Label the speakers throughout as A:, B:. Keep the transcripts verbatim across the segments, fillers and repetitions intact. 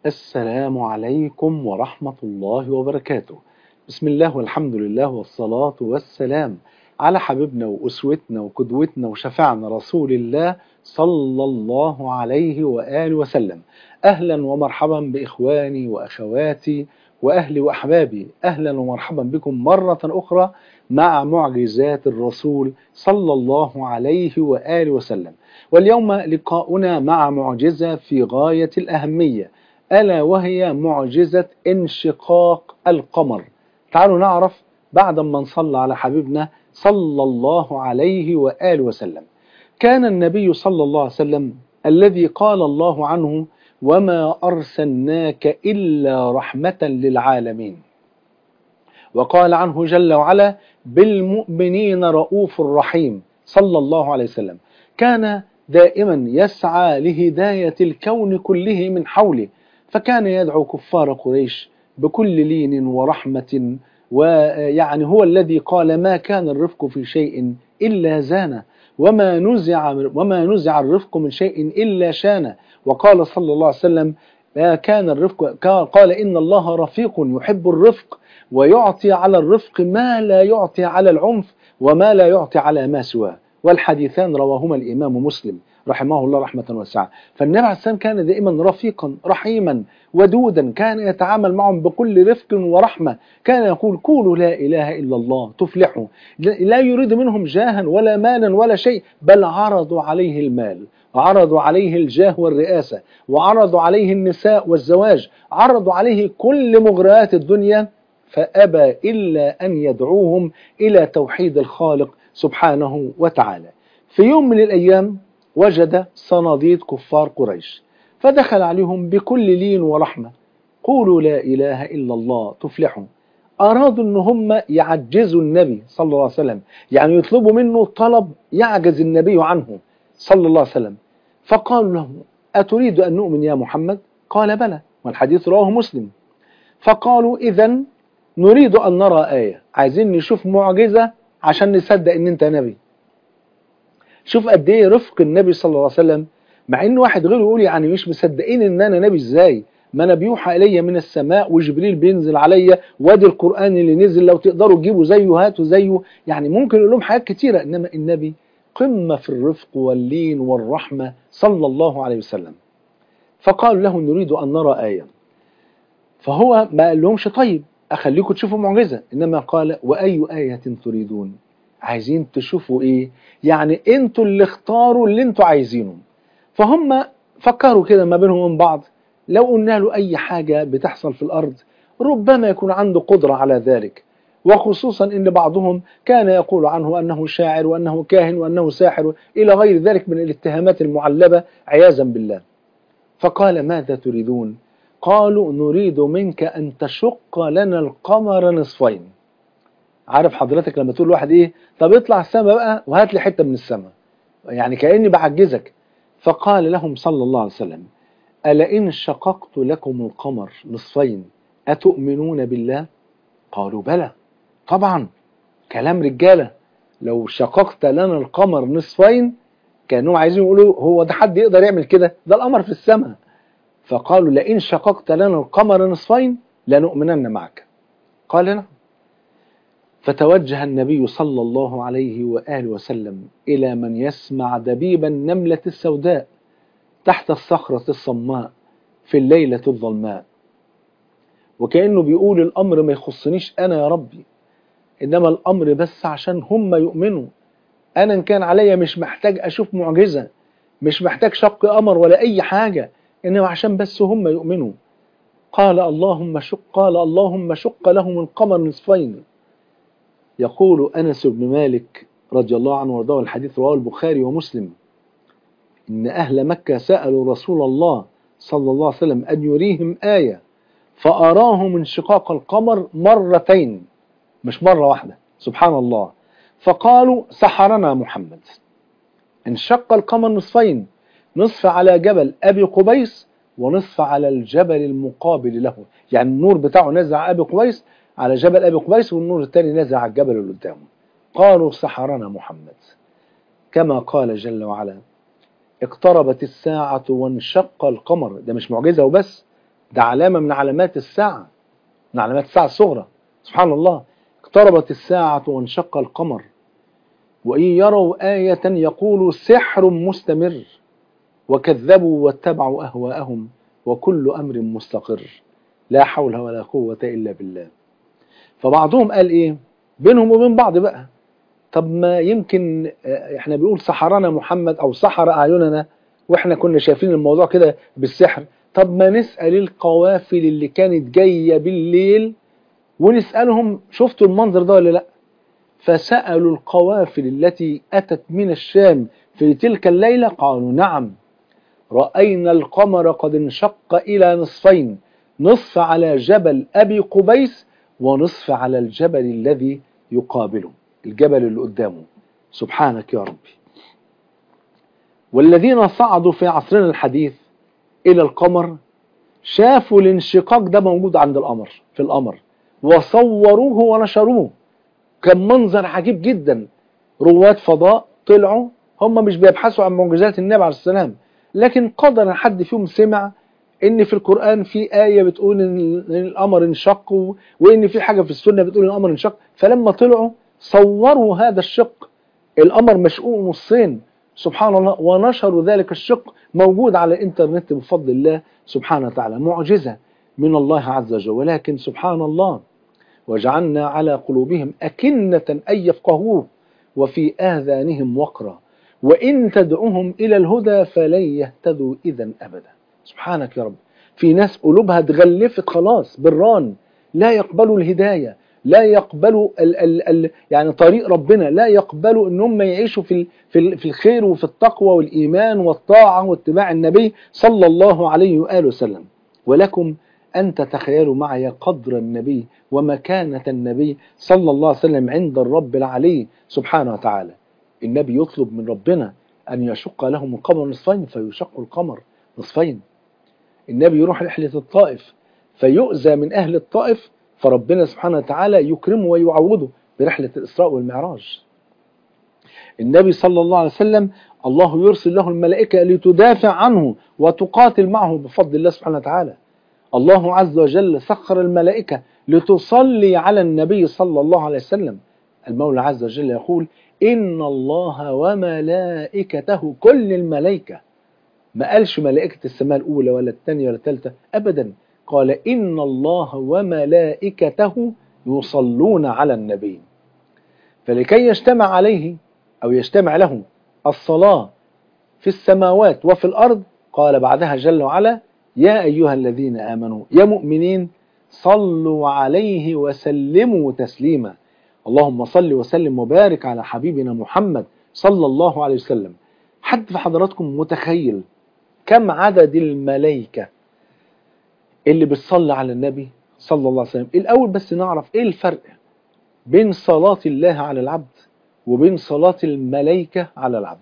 A: السلام عليكم ورحمة الله وبركاته. بسم الله والحمد لله والصلاة والسلام على حبيبنا وأسوتنا وقدوتنا وشفعنا رسول الله صلى الله عليه وآله وسلم. أهلا ومرحبا بإخواني وأخواتي وأهلي وأحبابي، أهلا ومرحبا بكم مرة أخرى مع معجزات الرسول صلى الله عليه وآله وسلم. واليوم لقاؤنا مع معجزة في غاية الأهمية، ألا وهي معجزة انشقاق القمر. تعالوا نعرف بعد ما نصلى على حبيبنا صلى الله عليه وآله وسلم. كان النبي صلى الله عليه وسلم الذي قال الله عنه: وما أرسلناك إلا رحمة للعالمين. وقال عنه جل وعلا: بالمؤمنين رؤوف رحيم صلى الله عليه وسلم. كان دائما يسعى لهداية الكون كله من حوله، فكان يدعو كفار قريش بكل لين ورحمة، ويعني هو الذي قال: ما كان الرفق في شيء إلا زانه، وما نزع وما نزع الرفق من شيء إلا شانه. وقال صلى الله عليه وسلم: ما كان الرفق، قال: إن الله رفيق يحب الرفق، ويعطي على الرفق ما لا يعطي على العنف، وما لا يعطي على ما سواه. والحديثان رواهما الإمام مسلم رحمه الله رحمة واسعة. فالنبي عليه السلام كان دائما رفيقا رحيما ودودا، كان يتعامل معهم بكل رفق ورحمة. كان يقول: قولوا لا إله إلا الله تفلحوا. لا يريد منهم جاها ولا مالا ولا شيء، بل عرضوا عليه المال، وعرضوا عليه الجاه والرئاسة، وعرضوا عليه النساء والزواج، عرضوا عليه كل مغريات الدنيا، فأبى إلا أن يدعوهم إلى توحيد الخالق سبحانه وتعالى. في يوم من الأيام وجد صناديد كفار قريش، فدخل عليهم بكل لين ورحمة: قولوا لا إله إلا الله تفلحوا. أرادوا أن هم يعجزوا النبي صلى الله عليه وسلم، يعني يطلبوا منه طلب يعجز النبي عنه صلى الله عليه وسلم. فقالوا له: أتريد أن نؤمن يا محمد؟ قال: بلى، والحديث رواه مسلم. فقالوا: إذن نريد أن نرى آية، عايزين نشوف معجزة عشان نصدق أن أنت نبي. شوف قد ايه رفق النبي صلى الله عليه وسلم، مع ان واحد غيره يقول يعني مش مصدقين ان انا نبي ازاي، ما انا بيوحى الي من السماء وجبريل بينزل عليا، وادي القرآن اللي نزل لو تقدروا تجيبوا زيه هاتوا زيه. يعني ممكن يقول لهم حاجات كتيرة، انما النبي قمة في الرفق واللين والرحمة صلى الله عليه وسلم. فقالوا له: نريد ان نرى آية. فهو ما قال لهمش طيب اخليكم تشوفوا معجزة، انما قال: واي آية تريدون؟ عايزين تشوفوا ايه؟ يعني انتوا اللي اختاروا اللي انتوا عايزينه. فهم فكروا كده ما بينهم وبين بعض: لو قلنا له اي حاجة بتحصل في الارض ربما يكون عنده قدرة على ذلك، وخصوصا ان بعضهم كان يقول عنه انه شاعر وانه كاهن وانه ساحر الى غير ذلك من الاتهامات المعلبة عياذا بالله. فقال: ماذا تريدون؟ قالوا: نريد منك ان تشق لنا القمر نصفين. عارف حضرتك لما تقول لواحد ايه؟ طب اطلع السماء بقى وهات لي حته من السماء، يعني كاني بعجزك. فقال لهم صلى الله عليه وسلم: ألئن شققت لكم القمر نصفين أتؤمنون بالله؟ قالوا: بلى طبعا، كلام رجاله. لو شققت لنا القمر نصفين كانوا عايزين يقولوا هو ده حد يقدر يعمل كده؟ ده القمر في السماء. فقالوا: لئن شققت لنا القمر نصفين لنؤمنن معك. قال: نعم. فتوجه النبي صلى الله عليه وآله وسلم إلى من يسمع دبيب النملة السوداء تحت الصخرة الصماء في الليلة الظلماء، وكأنه بيقول: الأمر ما يخصنيش أنا يا ربي، إنما الأمر بس عشان هم يؤمنوا. أنا إن كان عليا مش محتاج أشوف معجزة، مش محتاج شق قمر ولا أي حاجة، إنما عشان بس هم يؤمنوا. قال: اللهم شق قال اللهم شق لهم القمر نصفين. يقول أنس بن مالك رضي الله عنه وارضاه، الحديث رواه البخاري ومسلم، إن أهل مكة سألوا رسول الله صلى الله عليه وسلم أن يريهم آية، فأراهم انشقاق القمر مرتين، مش مرة واحدة، سبحان الله. فقالوا: سحرنا محمد. انشق القمر نصفين، نصف على جبل أبي قبيس ونصف على الجبل المقابل له، يعني النور بتاعه نزع على أبي قبيس على جبل أبي قبيس، والنور الثاني نزع على الجبل اللي قدامه. قالوا: سحرنا محمد. كما قال جل وعلا: اقتربت الساعة وانشق القمر. ده مش معجزة وبس، ده علامة من علامات الساعة، من علامات الساعة الصغرى. سبحان الله. اقتربت الساعة وانشق القمر وإن يروا آية يقولوا سحر مستمر وكذبوا واتبعوا أهواءهم وكل أمر مستقر لا حول ولا قوة إلا بالله. فبعضهم قال إيه بينهم وبين بعض بقى، طب ما يمكن احنا بنقول سحرنا محمد أو سحر أعيننا واحنا كنا شايفين الموضوع كده بالسحر، طب ما نسأل القوافل اللي كانت جاية بالليل ونسألهم شفتوا المنظر ده ولا لا. فسألوا القوافل التي أتت من الشام في تلك الليلة قالوا نعم رأينا القمر قد انشق إلى نصفين، نصف على جبل أبي قبيس ونصف على الجبل الذي يقابله، الجبل اللي قدامه. سبحانك يا ربي. والذين صعدوا في عصرنا الحديث إلى القمر شافوا الانشقاق ده موجود عند القمر في القمر وصوروه ونشروه، كان منظر عجيب جدا. رواد فضاء طلعوا، هم مش بيبحثوا عن معجزات النبي عليه السلام، لكن قدر حد فيهم سمع ان في القرآن في آية بتقول ان القمر انشق وان في حاجة في السنة بتقول ان القمر انشق، فلما طلعوا صوروا هذا الشق، القمر مشقوق نصين سبحان الله، ونشروا ذلك الشق موجود على الانترنت بفضل الله سبحانه وتعالى. معجزة من الله عز وجل. ولكن سبحان الله وجعلنا على قلوبهم أكنة أن يفقهوه وفي آذانهم وقرا وإن تدعوهم إلى الهدى فلن يهتدوا إذا أبدا. سبحانك يا رب. في ناس قلوبها اتغلفت خلاص بالران، لا يقبلوا الهداية، لا يقبلوا ال ال ال يعني طريق ربنا، لا يقبلوا ان هم يعيشوا في في في الخير وفي التقوى والإيمان والطاعة واتباع النبي صلى الله عليه وآله وسلم. ولكم أن تتخيلوا معي قدر النبي ومكانة النبي صلى الله عليه وسلم عند الرب العلي سبحانه وتعالى. النبي يطلب من ربنا أن يشق لهم القمر نصفين فيشق القمر نصفين. النبي يروح رحلة الطائف فيؤذى من أهل الطائف فربنا سبحانه وتعالى يكرمه ويعوضه برحلة الإسراء والمعراج. النبي صلى الله عليه وسلم الله يرسل له الملائكة لتدافع عنه وتقاتل معه بفضل الله سبحانه وتعالى. الله عز وجل سخر الملائكة لتصلي على النبي صلى الله عليه وسلم. المولى عز وجل يقول إن الله وملائكته، كل الملائكة، ما قالش ملائكة السماء الأولى ولا الثانية ولا الثالثة أبدا، قال إن الله وملائكته يصلون على النبي. فلكي يجتمع عليه أو يجتمع له الصلاة في السماوات وفي الأرض قال بعدها جل وعلا يا أيها الذين آمنوا يا مؤمنين صلوا عليه وسلموا تسليما. اللهم صل وسلم وبارك على حبيبنا محمد صلى الله عليه وسلم. حد في حضراتكم متخيل كم عدد الملائكة اللي بتصلي على النبي صلى الله عليه وسلم؟ الأول بس نعرف إيه الفرق بين صلاة الله على العبد وبين صلاة الملائكة على العبد.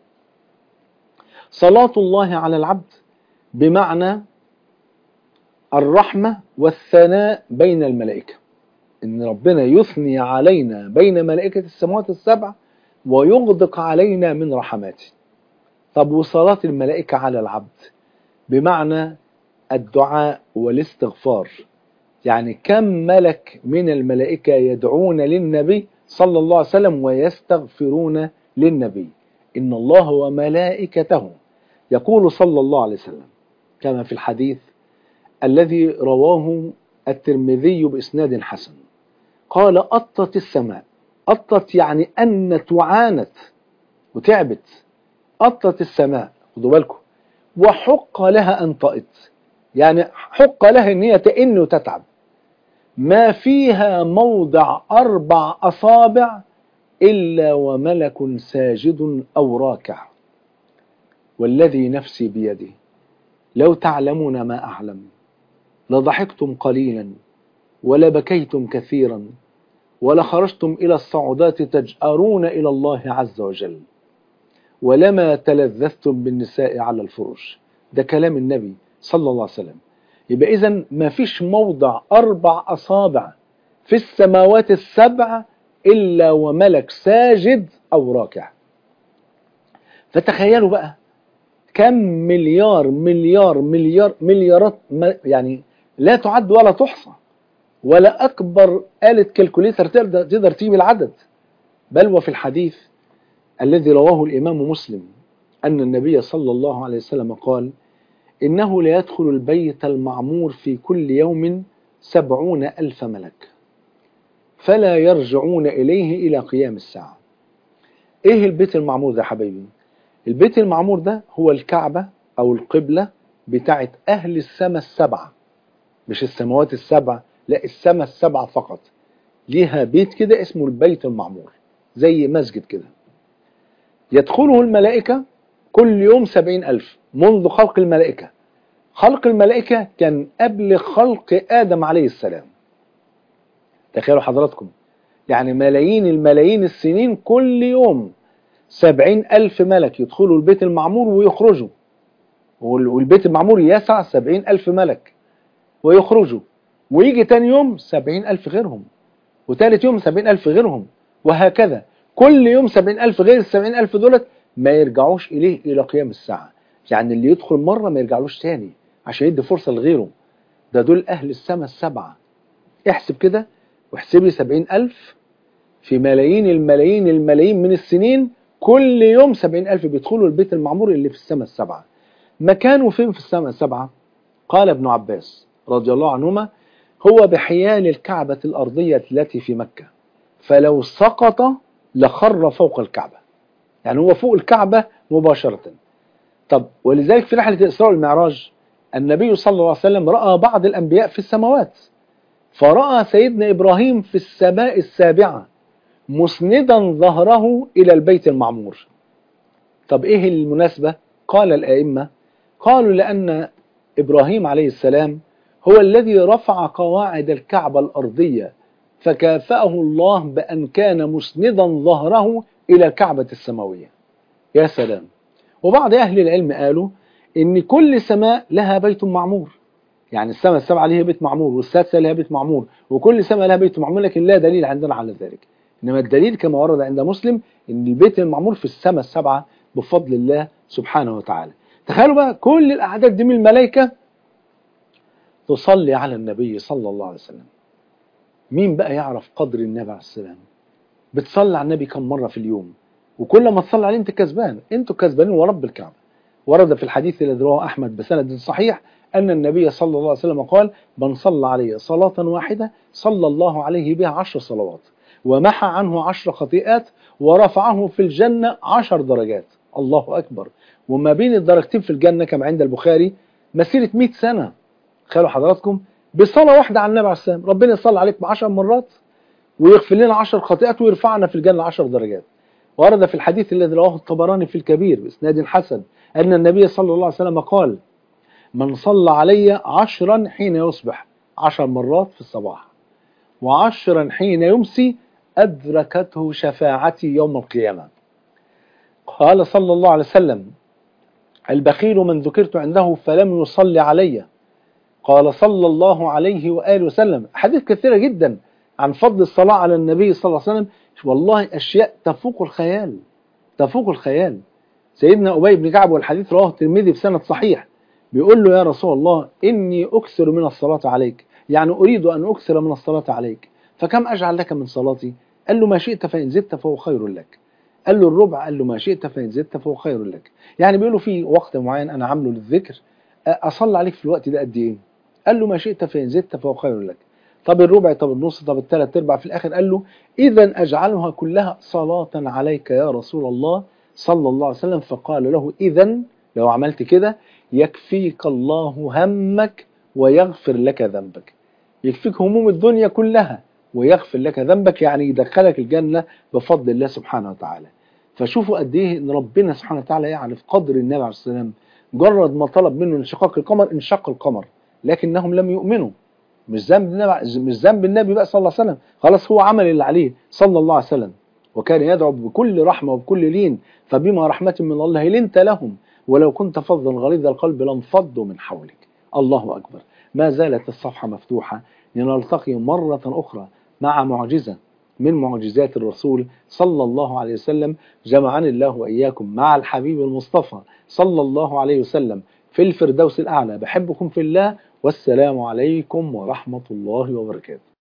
A: صلاة الله على العبد بمعنى الرحمة والثناء بين الملائكة، إن ربنا يثني علينا بين ملائكة السماوات السبع ويغدق علينا من رحماته. طب وصلاة الملائكة على العبد بمعنى الدعاء والاستغفار، يعني كم ملك من الملائكة يدعون للنبي صلى الله عليه وسلم ويستغفرون للنبي. إن الله وملائكته، يقول صلى الله عليه وسلم كما في الحديث الذي رواه الترمذي بإسناد حسن قال أطت السماء، أطت يعني أن تعانت وتعبت، أطت السماء، خدوا بالكم، وحق لها أن طئت، يعني حق لها أن هي تئن وتتعب، ما فيها موضع أربع أصابع إلا وملك ساجد أو راكع، والذي نفسي بيده لو تعلمون ما أعلم لضحكتم قليلا ولبكيتم كثيرا ولخرجتم إلى الصعودات تجأرون إلى الله عز وجل ولما تلذذتم بالنساء على الفرش. ده كلام النبي صلى الله عليه وسلم. يبقى إذن ما فيش موضع أربع أصابع في السماوات السبع إلا وملك ساجد أو راكع. فتخيلوا بقى كم مليار مليار مليار مليارات يعني لا تعد ولا تحصى، ولا أكبر آلة كالكوليتر تقدر تقدر تجيب العدد. بل وفي الحديث الذي رواه الإمام مسلم أن النبي صلى الله عليه وسلم قال: إنه ليدخل البيت المعمور في كل يوم سبعون ألف ملك فلا يرجعون إليه إلى قيام الساعة. إيه البيت المعمور ده حبيبي؟ البيت المعمور ده هو الكعبة أو القبلة بتاعت أهل السماء السبعة، مش السماوات السبع، لا السماء السبعة فقط ليها بيت كده اسمه البيت المعمور، زي مسجد كده يدخله الملائكة كل يوم سبعين ألف منذ خلق الملائكة. خلق الملائكة كان قبل خلق آدم عليه السلام. تخيلوا حضراتكم، يعني ملايين الملايين السنين كل يوم سبعين ألف ملك يدخلوا البيت المعمور ويخرجوا، والبيت المعمور يسع سبعين ألف ملك ويخرجوا، ويجي تاني يوم سبعين ألف غيرهم، وثالث يوم سبعين ألف غيرهم، وهكذا كل يوم سبعين ألف غير السبعين ألف دولت ما يرجعوش إليه إلى قيام الساعة. يعني اللي يدخل مرة ما يرجعلوش تاني عشان يدي فرصة لغيره. ده دول أهل السماء السبعة. احسب كده واحسب لي سبعين ألف في ملايين الملايين الملايين من السنين، كل يوم سبعين ألف بيدخلوا البيت المعمور اللي في السماء السبعة. مكانه فين في السماء السبعة؟ قال ابن عباس رضي الله عنهما: هو بحيال الكعبة الأرضية التي في مكة، فلو سقط لخر فوق الكعبة. يعني هو فوق الكعبة مباشرة. طب ولذلك في رحلة الإسراء والمعراج النبي صلى الله عليه وسلم رأى بعض الأنبياء في السماوات، فرأى سيدنا إبراهيم في السماء السابعة مسندا ظهره إلى البيت المعمور. طب إيه المناسبة؟ قال الآئمة قالوا لأن إبراهيم عليه السلام هو الذي رفع قواعد الكعبة الأرضية، فكافأه الله بأن كان مسندا ظهره إلى الكعبة السماوية. يا سلام. وبعض أهل العلم قالوا إن كل سماء لها بيت معمور، يعني السماء السبعة لها بيت معمور، والسادسة لها بيت معمور، وكل سماء لها بيت معمور، لكن لا دليل عندنا على ذلك. إنما الدليل كما ورد عند مسلم إن البيت المعمور في السماء السبعة بفضل الله سبحانه وتعالى. تخيلوا بقى كل الأعداد دي من الملائكة تصلي على النبي صلى الله عليه وسلم. مين بقى يعرف قدر النبي عليه السلام؟ بتصلي على النبي كم مرة في اليوم؟ وكل ما تصلي عليه انت كسبان، انتوا كسبانين ورب الكعبة. ورد في الحديث الذي رواه أحمد بسند صحيح أن النبي صلى الله عليه وسلم قال: من صلى عليه صلاة واحدة صلى الله عليه بها عشر صلوات، ومحى عنه عشر خطيئات، ورفعه في الجنة عشر درجات. الله أكبر. وما بين الدرجتين في الجنة كما عند البخاري مسيرة مئة سنة. تخيلوا حضراتكم بصلاة واحدة على النبي عليه السلام ربنا يصلي عليك بعشر مرات ويغفر لنا عشر خطيئات ويرفعنا في الجنة عشر درجات. ورد في الحديث الذي رواه الطبراني في الكبير بإسناد حسن أن النبي صلى الله عليه وسلم قال: من صلى علي عشرا حين يصبح، عشر مرات في الصباح، وعشرا حين يمسي، أدركته شفاعتي يوم القيامة. قال صلى الله عليه وسلم: البخيل من ذكرت عنده فلم يصلي علي. قال صلى الله عليه وآله وسلم. حديث كثيرة جدا عن فضل الصلاة على النبي صلى الله عليه وسلم، والله أشياء تفوق الخيال، تفوق الخيال. سيدنا أبي بن كعب والحديث رواه الترمذي بسند صحيح، بيقول له: يا رسول الله إني أكثر من الصلاة عليك، يعني أريد أن أكثر من الصلاة عليك، فكم أجعل لك من صلاتي؟ قال له: ما شئت فإن زدت فهو خير لك. قال له: الربع. قال له: ما شئت فإن زدت فهو خير لك. يعني بيقول له في وقت معين أنا عامله للذكر، أصلي عليك في الوقت ده قد إيه؟ قال له: ما شئت فإن زدت فهو خير لك. طب الربع، طب النص، طب الثلاث ارباع. في الآخر قال له: إذا أجعلها كلها صلاة عليك يا رسول الله صلى الله عليه وسلم. فقال له: إذا لو عملت كده يكفيك الله همك ويغفر لك ذنبك. يكفيك هموم الدنيا كلها ويغفر لك ذنبك، يعني يدخلك الجنة بفضل الله سبحانه وتعالى. فشوفوا قد ايه ان ربنا سبحانه وتعالى يعرف قدر النبي عليه السلام. جرد ما طلب منه انشقاق القمر انشق القمر، لكنهم لم يؤمنوا. مش ذنب النبي، مش ذنب النبي بقى صلى الله عليه وسلم، خلاص هو عمل اللي عليه صلى الله عليه وسلم. وكان يدعو بكل رحمة وبكل لين، فبما رحمة من الله لنت لهم ولو كنت فظا غليظ القلب لانفضوا من حولك. الله أكبر. ما زالت الصفحة مفتوحة لنلتقي مرة أخرى مع معجزة من معجزات الرسول صلى الله عليه وسلم. جمعني الله وإياكم مع الحبيب المصطفى صلى الله عليه وسلم في الفردوس الأعلى. بحبكم في الله، والسلام عليكم ورحمة الله وبركاته.